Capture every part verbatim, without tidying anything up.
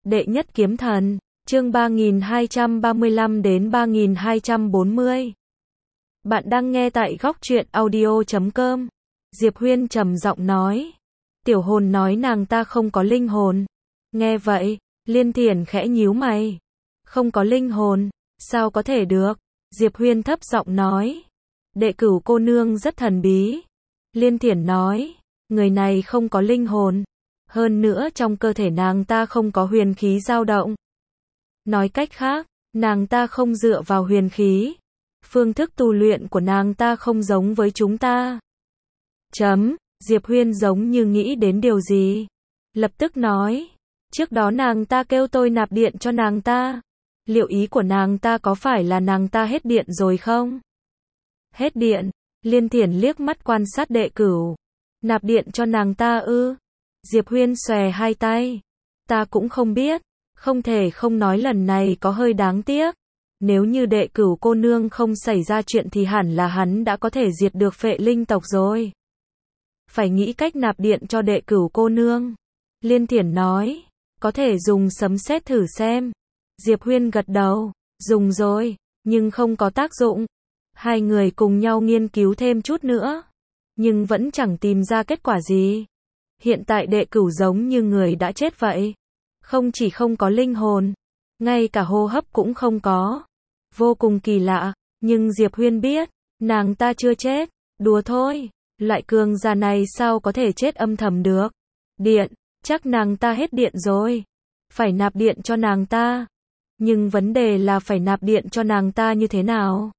Đệ nhất kiếm thần, chương ba nghìn hai trăm ba mươi lăm đến ba nghìn hai trăm bốn mươi. Bạn đang nghe tại góc truyện audio chấm com. Diệp Huyên trầm giọng nói. Tiểu hồn nói nàng ta không có linh hồn. Nghe vậy, Liên Thiển khẽ nhíu mày. Không có linh hồn, sao có thể được? Diệp Huyên thấp giọng nói. Đệ cửu cô nương rất thần bí. Liên Thiển nói, người này không có linh hồn. Hơn nữa trong cơ thể nàng ta không có huyền khí dao động. Nói cách khác, nàng ta không dựa vào huyền khí. Phương thức tu luyện của nàng ta không giống với chúng ta. Chấm, Diệp Huyên giống như nghĩ đến điều gì. Lập tức nói, trước đó nàng ta kêu tôi nạp điện cho nàng ta. Liệu ý của nàng ta có phải là nàng ta hết điện rồi không? Hết điện, Liên Thiển liếc mắt quan sát đệ cửu. Nạp điện cho nàng ta ư? Diệp Huyên xòe hai tay. Ta cũng không biết, không thể không nói lần này có hơi đáng tiếc. Nếu như đệ cửu cô nương không xảy ra chuyện thì hẳn là hắn đã có thể diệt được phệ linh tộc rồi. Phải nghĩ cách nạp điện cho đệ cửu cô nương. Liên Thiển nói, có thể dùng sấm sét thử xem. Diệp Huyên gật đầu, dùng rồi, nhưng không có tác dụng. Hai người cùng nhau nghiên cứu thêm chút nữa, nhưng vẫn chẳng tìm ra kết quả gì. Hiện tại đệ cửu giống như người đã chết vậy. Không chỉ không có linh hồn, ngay cả hô hấp cũng không có. Vô cùng kỳ lạ, nhưng Diệp Huyên biết, nàng ta chưa chết. Đùa thôi, loại cường giả này sao có thể chết âm thầm được. Điện, chắc nàng ta hết điện rồi. Phải nạp điện cho nàng ta. Nhưng vấn đề là phải nạp điện cho nàng ta như thế nào?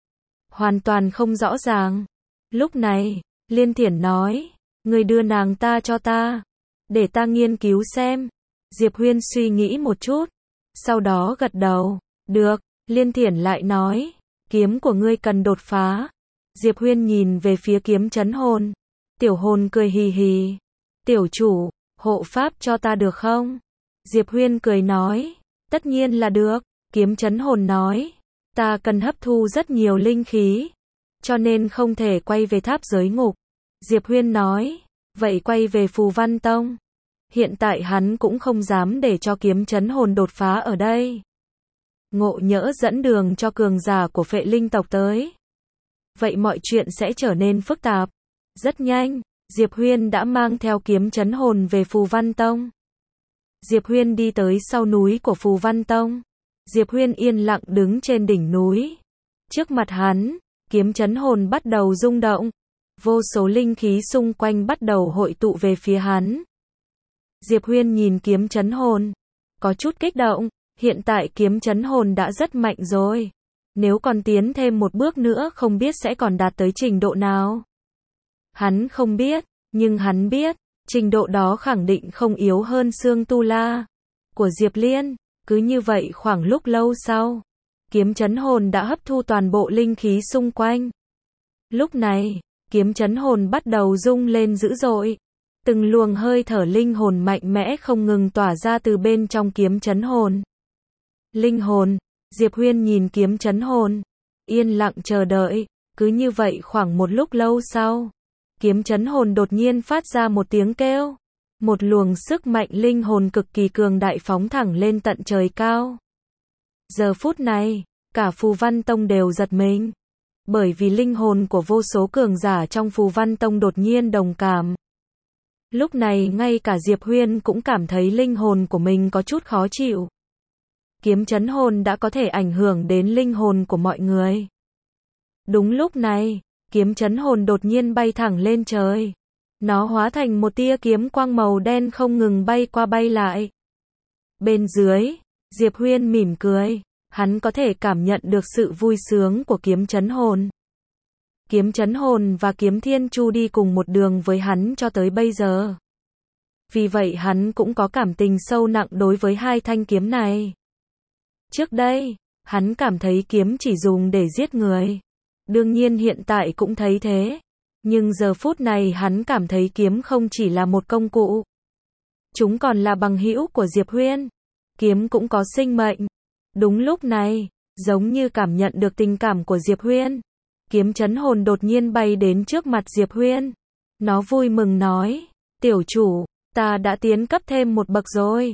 Hoàn toàn không rõ ràng. Lúc này, Liên Thiển nói, người đưa nàng ta cho ta, để ta nghiên cứu xem. Diệp Huyên suy nghĩ một chút, sau đó gật đầu. Được, Liên Thiển lại nói, kiếm của ngươi cần đột phá. Diệp Huyên nhìn về phía kiếm trấn hồn. Tiểu hồn cười hì hì. Tiểu chủ, hộ pháp cho ta được không? Diệp Huyên cười nói, tất nhiên là được. Kiếm trấn hồn nói, ta cần hấp thu rất nhiều linh khí, cho nên không thể quay về tháp giới ngục. Diệp Huyên nói, vậy quay về Phù Văn Tông. Hiện tại hắn cũng không dám để cho kiếm trấn hồn đột phá ở đây. Ngộ nhỡ dẫn đường cho cường giả của phệ linh tộc tới. Vậy mọi chuyện sẽ trở nên phức tạp. Rất nhanh, Diệp Huyên đã mang theo kiếm trấn hồn về Phù Văn Tông. Diệp Huyên đi tới sau núi của Phù Văn Tông. Diệp Huyên yên lặng đứng trên đỉnh núi. Trước mặt hắn, kiếm trấn hồn bắt đầu rung động. Vô số linh khí xung quanh bắt đầu hội tụ về phía hắn. Diệp Huyên nhìn kiếm trấn hồn, có chút kích động. Hiện tại kiếm trấn hồn đã rất mạnh rồi. Nếu còn tiến thêm một bước nữa không biết sẽ còn đạt tới trình độ nào. Hắn không biết, nhưng hắn biết, trình độ đó khẳng định không yếu hơn xương tu la của Diệp Liên. Cứ như vậy khoảng lúc lâu sau, kiếm trấn hồn đã hấp thu toàn bộ linh khí xung quanh. Lúc này, kiếm trấn hồn bắt đầu rung lên dữ dội. Từng luồng hơi thở linh hồn mạnh mẽ không ngừng tỏa ra từ bên trong kiếm trấn hồn. Linh hồn, Diệp Huyên nhìn kiếm trấn hồn, yên lặng chờ đợi. Cứ như vậy khoảng một lúc lâu sau, kiếm trấn hồn đột nhiên phát ra một tiếng kêu. Một luồng sức mạnh linh hồn cực kỳ cường đại phóng thẳng lên tận trời cao. Giờ phút này, cả Phù Văn Tông đều giật mình. Bởi vì linh hồn của vô số cường giả trong Phù Văn Tông đột nhiên đồng cảm. Lúc này ngay cả Diệp Huyên cũng cảm thấy linh hồn của mình có chút khó chịu. Kiếm trấn hồn đã có thể ảnh hưởng đến linh hồn của mọi người. Đúng lúc này, kiếm trấn hồn đột nhiên bay thẳng lên trời. Nó hóa thành một tia kiếm quang màu đen không ngừng bay qua bay lại. Bên dưới, Diệp Huyên mỉm cười. Hắn có thể cảm nhận được sự vui sướng của kiếm trấn hồn. Kiếm trấn hồn và kiếm thiên chu đi cùng một đường với hắn cho tới bây giờ. Vì vậy hắn cũng có cảm tình sâu nặng đối với hai thanh kiếm này. Trước đây, hắn cảm thấy kiếm chỉ dùng để giết người. Đương nhiên hiện tại cũng thấy thế. Nhưng giờ phút này hắn cảm thấy kiếm không chỉ là một công cụ. Chúng còn là bằng hữu của Diệp Huyên. Kiếm cũng có sinh mệnh. Đúng lúc này, giống như cảm nhận được tình cảm của Diệp Huyên, kiếm trấn hồn đột nhiên bay đến trước mặt Diệp Huyên. Nó vui mừng nói, tiểu chủ, ta đã tiến cấp thêm một bậc rồi.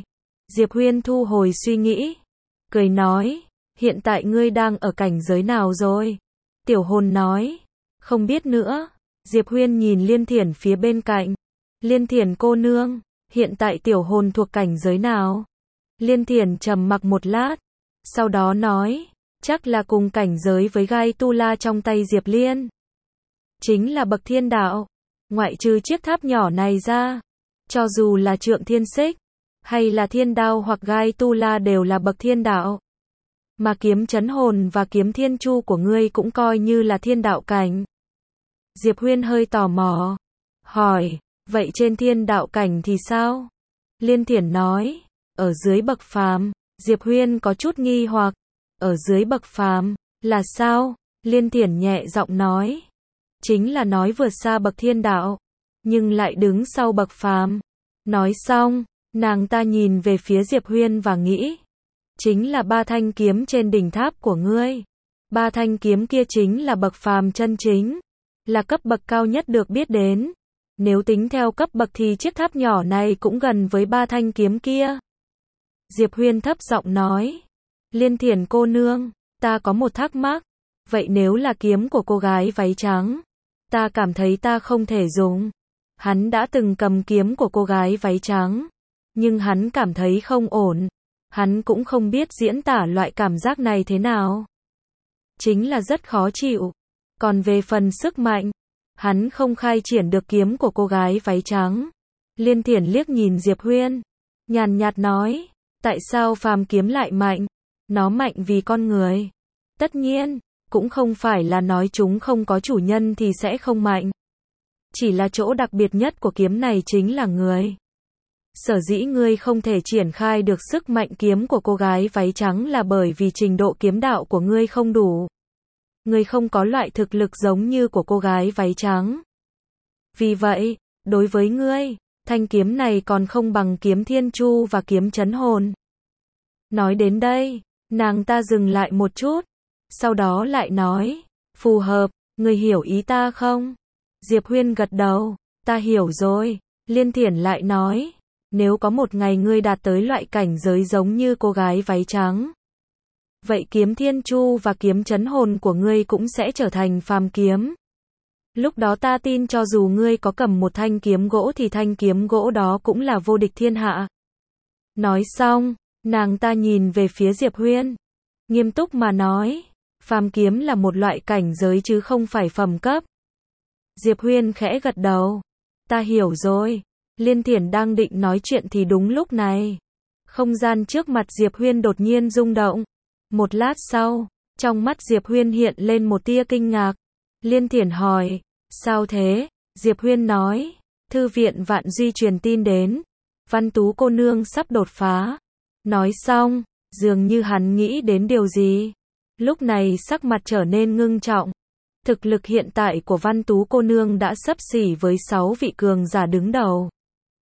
Diệp Huyên thu hồi suy nghĩ, cười nói, hiện tại ngươi đang ở cảnh giới nào rồi? Tiểu hồn nói, không biết nữa. Diệp Huyên nhìn Liên Thiển phía bên cạnh. Liên Thiển cô nương, hiện tại tiểu hồn thuộc cảnh giới nào? Liên Thiển trầm mặc một lát, sau đó nói, chắc là cùng cảnh giới với gai tu la trong tay Diệp Liên. Chính là bậc thiên đạo, ngoại trừ chiếc tháp nhỏ này ra, cho dù là trượng thiên xích, hay là thiên đao hoặc gai tu la đều là bậc thiên đạo. Mà kiếm chấn hồn và kiếm thiên chu của ngươi cũng coi như là thiên đạo cảnh. Diệp Huyên hơi tò mò, hỏi, vậy trên thiên đạo cảnh thì sao? Liên Thiển nói, ở dưới bậc phàm. Diệp Huyên có chút nghi hoặc, ở dưới bậc phàm, là sao? Liên Thiển nhẹ giọng nói, chính là nói vượt xa bậc thiên đạo, nhưng lại đứng sau bậc phàm. Nói xong, nàng ta nhìn về phía Diệp Huyên và nghĩ, chính là ba thanh kiếm trên đỉnh tháp của ngươi. Ba thanh kiếm kia chính là bậc phàm chân chính, là cấp bậc cao nhất được biết đến. Nếu tính theo cấp bậc thì chiếc tháp nhỏ này cũng gần với ba thanh kiếm kia. Diệp Huyên thấp giọng nói, Liên Thiển cô nương, ta có một thắc mắc, vậy nếu là kiếm của cô gái váy trắng, ta cảm thấy ta không thể dùng. Hắn đã từng cầm kiếm của cô gái váy trắng, nhưng hắn cảm thấy không ổn. Hắn cũng không biết diễn tả loại cảm giác này thế nào. Chính là rất khó chịu. Còn về phần sức mạnh, hắn không khai triển được kiếm của cô gái váy trắng. Liên Thiển liếc nhìn Diệp Huyên, nhàn nhạt nói, tại sao phàm kiếm lại mạnh? Nó mạnh vì con người. Tất nhiên, cũng không phải là nói chúng không có chủ nhân thì sẽ không mạnh. Chỉ là chỗ đặc biệt nhất của kiếm này chính là người. Sở dĩ ngươi không thể triển khai được sức mạnh kiếm của cô gái váy trắng là bởi vì trình độ kiếm đạo của ngươi không đủ. Ngươi không có loại thực lực giống như của cô gái váy trắng. Vì vậy, đối với ngươi, thanh kiếm này còn không bằng kiếm thiên chu và kiếm chấn hồn. Nói đến đây, nàng ta dừng lại một chút, sau đó lại nói, phù hợp, ngươi hiểu ý ta không? Diệp Huyên gật đầu, ta hiểu rồi. Liên Thiển lại nói, nếu có một ngày ngươi đạt tới loại cảnh giới giống như cô gái váy trắng, vậy kiếm thiên chu và kiếm chấn hồn của ngươi cũng sẽ trở thành phàm kiếm. Lúc đó ta tin cho dù ngươi có cầm một thanh kiếm gỗ thì thanh kiếm gỗ đó cũng là vô địch thiên hạ. Nói xong, nàng ta nhìn về phía Diệp Huyên, nghiêm túc mà nói, phàm kiếm là một loại cảnh giới chứ không phải phẩm cấp. Diệp Huyên khẽ gật đầu, ta hiểu rồi. Liên Thiển đang định nói chuyện thì đúng lúc này, không gian trước mặt Diệp Huyên đột nhiên rung động. Một lát sau, trong mắt Diệp Huyên hiện lên một tia kinh ngạc. Liên Thiển hỏi, sao thế? Diệp Huyên nói, thư viện Vạn Duy truyền tin đến, Văn Tú cô nương sắp đột phá. Nói xong, dường như hắn nghĩ đến điều gì. Lúc này sắc mặt trở nên ngưng trọng. Thực lực hiện tại của Văn Tú cô nương đã xấp xỉ với sáu vị cường giả đứng đầu.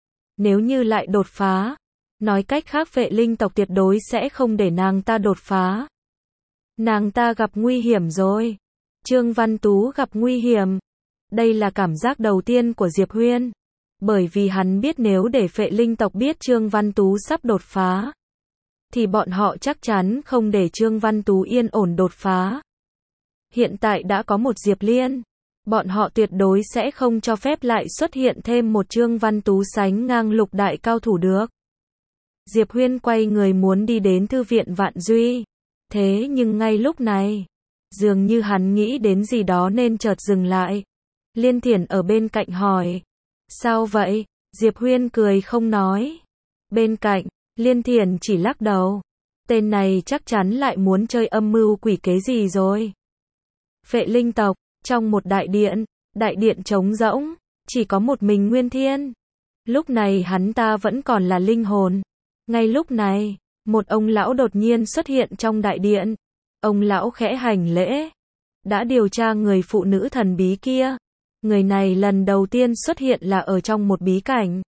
Nếu như lại đột phá, nói cách khác Phệ Linh tộc tuyệt đối sẽ không để nàng ta đột phá. Nàng ta gặp nguy hiểm rồi. Trương Văn Tú gặp nguy hiểm. Đây là cảm giác đầu tiên của Diệp Huyên. Bởi vì hắn biết nếu để Phệ Linh tộc biết Trương Văn Tú sắp đột phá, thì bọn họ chắc chắn không để Trương Văn Tú yên ổn đột phá. Hiện tại đã có một Diệp Liên, bọn họ tuyệt đối sẽ không cho phép lại xuất hiện thêm một Trương Văn Tú sánh ngang lục đại cao thủ được. Diệp Huyên quay người muốn đi đến thư viện Vạn Duy. Thế nhưng ngay lúc này, dường như hắn nghĩ đến gì đó nên chợt dừng lại. Liên Thiển ở bên cạnh hỏi, sao vậy? Diệp Huyên cười không nói. Bên cạnh, Liên Thiển chỉ lắc đầu. Tên này chắc chắn lại muốn chơi âm mưu quỷ kế gì rồi. Phệ Linh tộc, trong một đại điện, đại điện trống rỗng, chỉ có một mình Nguyên Thiên. Lúc này hắn ta vẫn còn là linh hồn. Ngay lúc này, một ông lão đột nhiên xuất hiện trong đại điện. Ông lão khẽ hành lễ. Đã điều tra người phụ nữ thần bí kia. Người này lần đầu tiên xuất hiện là ở trong một bí cảnh.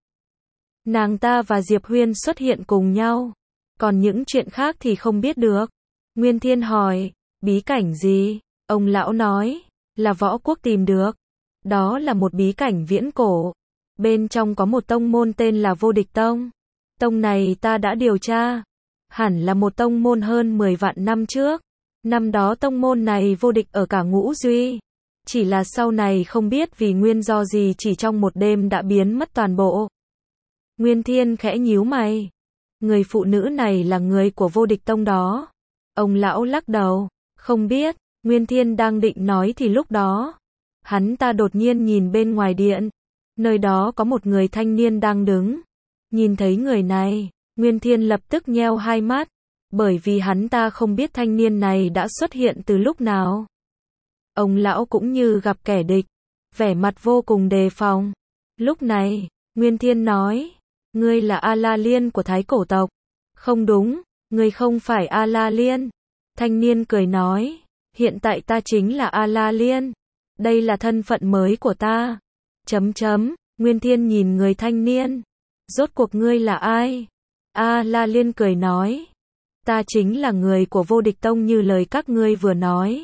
Nàng ta và Diệp Huyên xuất hiện cùng nhau. Còn những chuyện khác thì không biết được. Nguyên Thiên hỏi, bí cảnh gì? Ông lão nói, là võ quốc tìm được. Đó là một bí cảnh viễn cổ. Bên trong có một tông môn tên là Vô Địch Tông. Tông này ta đã điều tra, hẳn là một tông môn hơn mười vạn năm trước. Năm đó tông môn này vô địch ở cả ngũ duy. Chỉ là sau này không biết vì nguyên do gì chỉ trong một đêm đã biến mất toàn bộ. Nguyên Thiên khẽ nhíu mày. Người phụ nữ này là người của vô địch tông đó. Ông lão lắc đầu. Không biết. Nguyên Thiên đang định nói thì lúc đó, hắn ta đột nhiên nhìn bên ngoài điện. Nơi đó có một người thanh niên đang đứng. Nhìn thấy người này, Nguyên Thiên lập tức nheo hai mắt. Bởi vì hắn ta không biết thanh niên này đã xuất hiện từ lúc nào. Ông lão cũng như gặp kẻ địch, vẻ mặt vô cùng đề phòng. Lúc này, Nguyên Thiên nói, ngươi là A-la Liên của Thái Cổ tộc. Không đúng, ngươi không phải A-la Liên. Thanh niên cười nói, hiện tại ta chính là A-la Liên. Đây là thân phận mới của ta. Chấm chấm, Nguyên Thiên nhìn người thanh niên. Rốt cuộc ngươi là ai? A-la Liên cười nói, ta chính là người của vô địch tông như lời các ngươi vừa nói.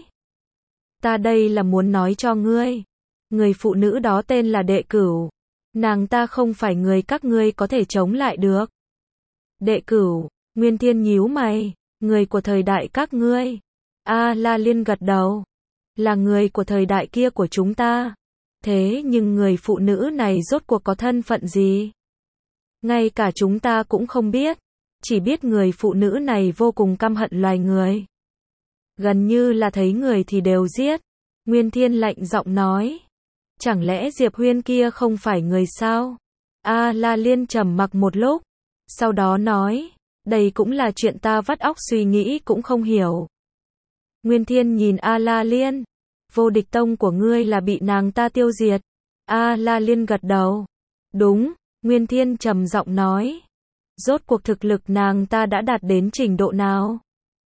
Ta đây là muốn nói cho ngươi. Người phụ nữ đó tên là Đệ Cửu. Nàng ta không phải người các ngươi có thể chống lại được. Đệ Cửu, Nguyên Thiên nhíu mày. Người của thời đại các ngươi. A-la Liên gật đầu. Là người của thời đại kia của chúng ta. Thế nhưng người phụ nữ này rốt cuộc có thân phận gì? Ngay cả chúng ta cũng không biết. Chỉ biết người phụ nữ này vô cùng căm hận loài người. Gần như là thấy người thì đều giết. Nguyên Thiên lạnh giọng nói. Chẳng lẽ Diệp Huyên kia không phải người sao? A-la Liên trầm mặc một lúc. Sau đó nói. Đây cũng là chuyện ta vắt óc suy nghĩ cũng không hiểu. Nguyên Thiên nhìn A-la Liên. Vô địch tông của ngươi là bị nàng ta tiêu diệt. A-la Liên gật đầu. Đúng, Nguyên Thiên trầm giọng nói. Rốt cuộc thực lực nàng ta đã đạt đến trình độ nào?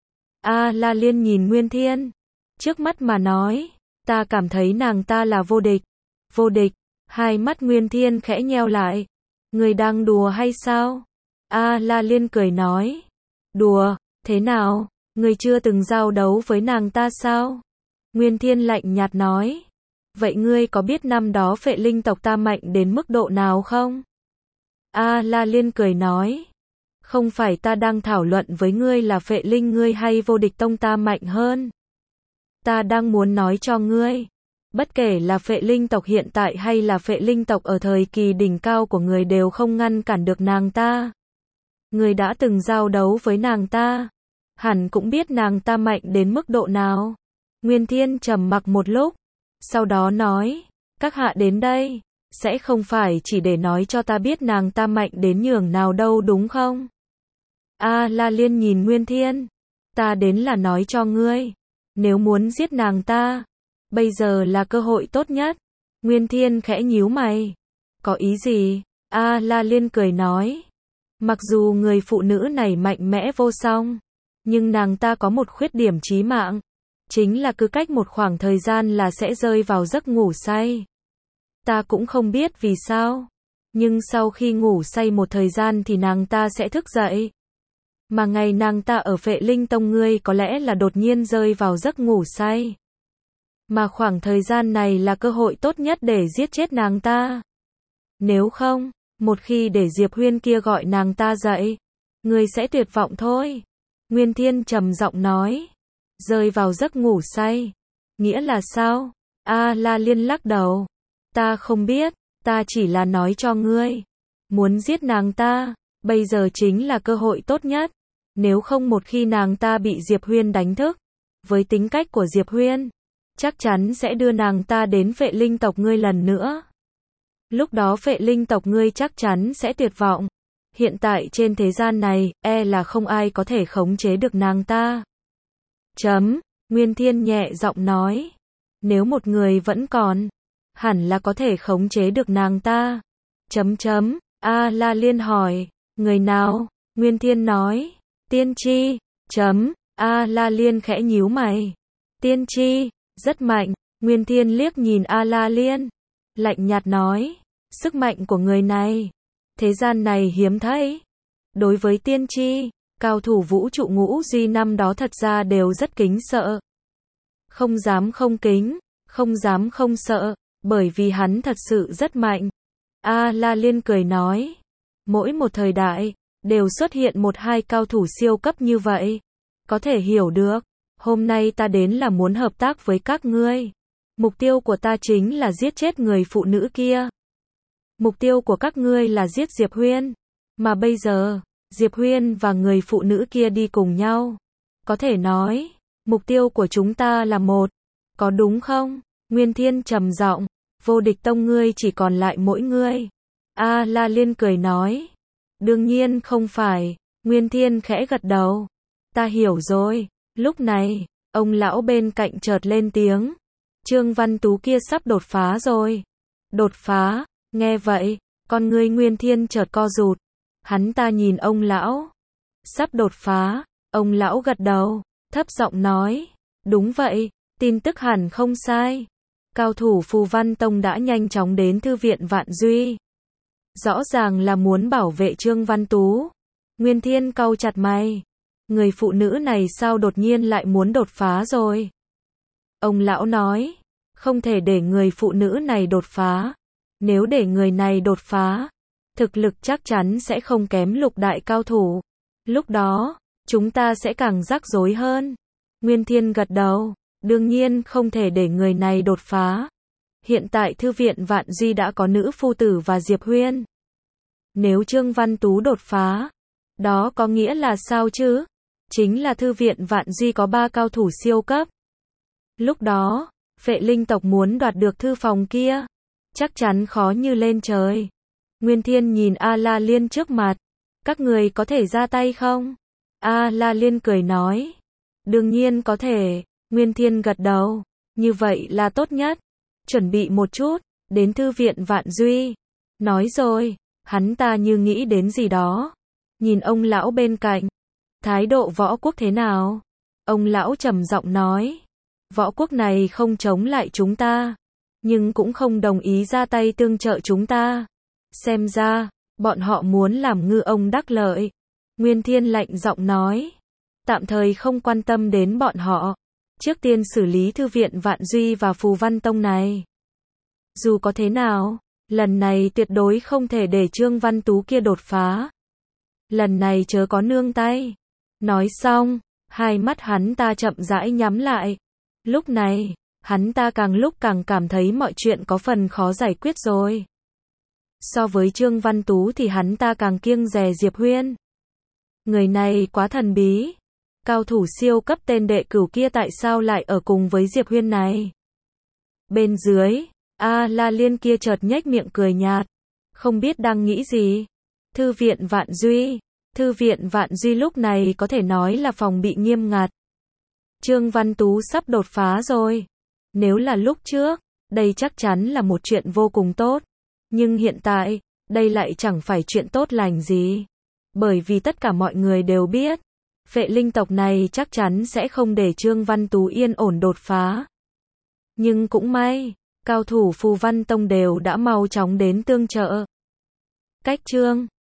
A-la Liên nhìn Nguyên Thiên. Trước mắt mà nói, ta cảm thấy nàng ta là vô địch. Vô địch, hai mắt Nguyên Thiên khẽ nheo lại. Người đang đùa hay sao? A-la Liên cười nói. Đùa, thế nào? Người chưa từng giao đấu với nàng ta sao? Nguyên Thiên lạnh nhạt nói. Vậy ngươi có biết năm đó Phệ Linh tộc ta mạnh đến mức độ nào không? A-la Liên cười nói. Không phải ta đang thảo luận với ngươi là Phệ Linh ngươi hay vô địch tông ta mạnh hơn. Ta đang muốn nói cho ngươi. Bất kể là Phệ Linh tộc hiện tại hay là Phệ Linh tộc ở thời kỳ đỉnh cao của người đều không ngăn cản được nàng ta. Người đã từng giao đấu với nàng ta. Hẳn cũng biết nàng ta mạnh đến mức độ nào. Nguyên Thiên trầm mặc một lúc. Sau đó nói. Các hạ đến đây. Sẽ không phải chỉ để nói cho ta biết nàng ta mạnh đến nhường nào đâu đúng không? A-la Liên nhìn Nguyên Thiên. Ta đến là nói cho ngươi. Nếu muốn giết nàng ta. Bây giờ là cơ hội tốt nhất. Nguyên Thiên khẽ nhíu mày. Có ý gì? A-la Liên cười nói. Mặc dù người phụ nữ này mạnh mẽ vô song. Nhưng nàng ta có một khuyết điểm chí mạng. Chính là cứ cách một khoảng thời gian là sẽ rơi vào giấc ngủ say. Ta cũng không biết vì sao. Nhưng sau khi ngủ say một thời gian thì nàng ta sẽ thức dậy. Mà ngày nàng ta ở Phệ Linh tông ngươi có lẽ là đột nhiên rơi vào giấc ngủ say. Mà khoảng thời gian này là cơ hội tốt nhất để giết chết nàng ta. Nếu không, một khi để Diệp Huyên kia gọi nàng ta dậy, ngươi sẽ tuyệt vọng thôi. Nguyên Thiên trầm giọng nói. Rơi vào giấc ngủ say. Nghĩa là sao? A-la Liên lắc đầu. Ta không biết, ta chỉ là nói cho ngươi. Muốn giết nàng ta, bây giờ chính là cơ hội tốt nhất. Nếu không một khi nàng ta bị Diệp Huyên đánh thức, với tính cách của Diệp Huyên, chắc chắn sẽ đưa nàng ta đến Phệ Linh tộc ngươi lần nữa. Lúc đó Phệ Linh tộc ngươi chắc chắn sẽ tuyệt vọng. Hiện tại trên thế gian này, e là không ai có thể khống chế được nàng ta. Chấm, Nguyên Thiên nhẹ giọng nói. Nếu một người vẫn còn, hẳn là có thể khống chế được nàng ta. Chấm chấm, A-la Liên hỏi, người nào? Nguyên Thiên nói, Tiên Tri. Chấm, A-la Liên khẽ nhíu mày. Tiên Tri, rất mạnh. Nguyên Thiên liếc nhìn A-la Liên, lạnh nhạt nói, sức mạnh của người này, thế gian này hiếm thấy. Đối với Tiên Tri, cao thủ vũ trụ ngũ duy năm đó thật ra đều rất kính sợ. Không dám không kính, không dám không sợ, bởi vì hắn thật sự rất mạnh. A-la Liên cười nói, mỗi một thời đại, đều xuất hiện một hai cao thủ siêu cấp như vậy. Có thể hiểu được, hôm nay ta đến là muốn hợp tác với các ngươi. Mục tiêu của ta chính là giết chết người phụ nữ kia. Mục tiêu của các ngươi là giết Diệp Huyên. Mà bây giờ, Diệp Huyên và người phụ nữ kia đi cùng nhau. Có thể nói, mục tiêu của chúng ta là một. Có đúng không? Nguyên Thiên trầm giọng, Vô Địch Tông ngươi chỉ còn lại mỗi ngươi. A La Liên cười nói. Đương nhiên không phải. Nguyên Thiên khẽ gật đầu. Ta hiểu rồi. Lúc này, ông lão bên cạnh chợt lên tiếng. Trương Văn Tú kia sắp đột phá rồi. Đột phá, nghe vậy, con ngươi Nguyên Thiên chợt co rụt. Hắn ta nhìn ông lão. Sắp đột phá, ông lão gật đầu, thấp giọng nói. Đúng vậy, tin tức hẳn không sai. Cao thủ Phù Văn Tông đã nhanh chóng đến thư viện Vạn Duy. Rõ ràng là muốn bảo vệ Trương Văn Tú. Nguyên Thiên cau chặt mày. Người phụ nữ này sao đột nhiên lại muốn đột phá rồi? Ông lão nói, không thể để người phụ nữ này đột phá. Nếu để người này đột phá, thực lực chắc chắn sẽ không kém lục đại cao thủ. Lúc đó, chúng ta sẽ càng rắc rối hơn. Nguyên Thiên gật đầu, đương nhiên không thể để người này đột phá. Hiện tại thư viện Vạn Duy đã có nữ phu tử và Diệp Huyên. Nếu Trương Văn Tú đột phá, đó có nghĩa là sao chứ? Chính là thư viện Vạn Duy có ba cao thủ siêu cấp. Lúc đó, Phệ Linh tộc muốn đoạt được thư phòng kia, chắc chắn khó như lên trời. Nguyên Thiên nhìn A La Liên trước mặt, các người có thể ra tay không? A La Liên cười nói, đương nhiên có thể. Nguyên Thiên gật đầu, như vậy là tốt nhất. Chuẩn bị một chút, đến thư viện Vạn Duy. Nói rồi, hắn ta như nghĩ đến gì đó. Nhìn ông lão bên cạnh, thái độ võ quốc thế nào? Ông lão trầm giọng nói, võ quốc này không chống lại chúng ta, nhưng cũng không đồng ý ra tay tương trợ chúng ta. Xem ra, bọn họ muốn làm ngư ông đắc lợi. Nguyên Thiên lạnh giọng nói, tạm thời không quan tâm đến bọn họ. Trước tiên xử lý thư viện Vạn Duy và Phù Văn Tông này. Dù có thế nào, lần này tuyệt đối không thể để Trương Văn Tú kia đột phá. Lần này chớ có nương tay. Nói xong, hai mắt hắn ta chậm rãi nhắm lại. Lúc này, hắn ta càng lúc càng cảm thấy mọi chuyện có phần khó giải quyết rồi. So với Trương Văn Tú thì hắn ta càng kiêng dè Diệp Huyên. Người này quá thần bí. Cao thủ siêu cấp tên đệ cửu kia tại sao lại ở cùng với Diệp Huyên này? Bên dưới, A La Liên kia chợt nhếch miệng cười nhạt. Không biết đang nghĩ gì. Thư viện Vạn Duy. Thư viện Vạn Duy lúc này có thể nói là phòng bị nghiêm ngặt. Trương Văn Tú sắp đột phá rồi. Nếu là lúc trước, đây chắc chắn là một chuyện vô cùng tốt. Nhưng hiện tại, đây lại chẳng phải chuyện tốt lành gì. Bởi vì tất cả mọi người đều biết, Phệ Linh tộc này chắc chắn sẽ không để Trương Văn Tú yên ổn đột phá. Nhưng cũng may, cao thủ Phù Văn Tông đều đã mau chóng đến tương trợ. Cách Trương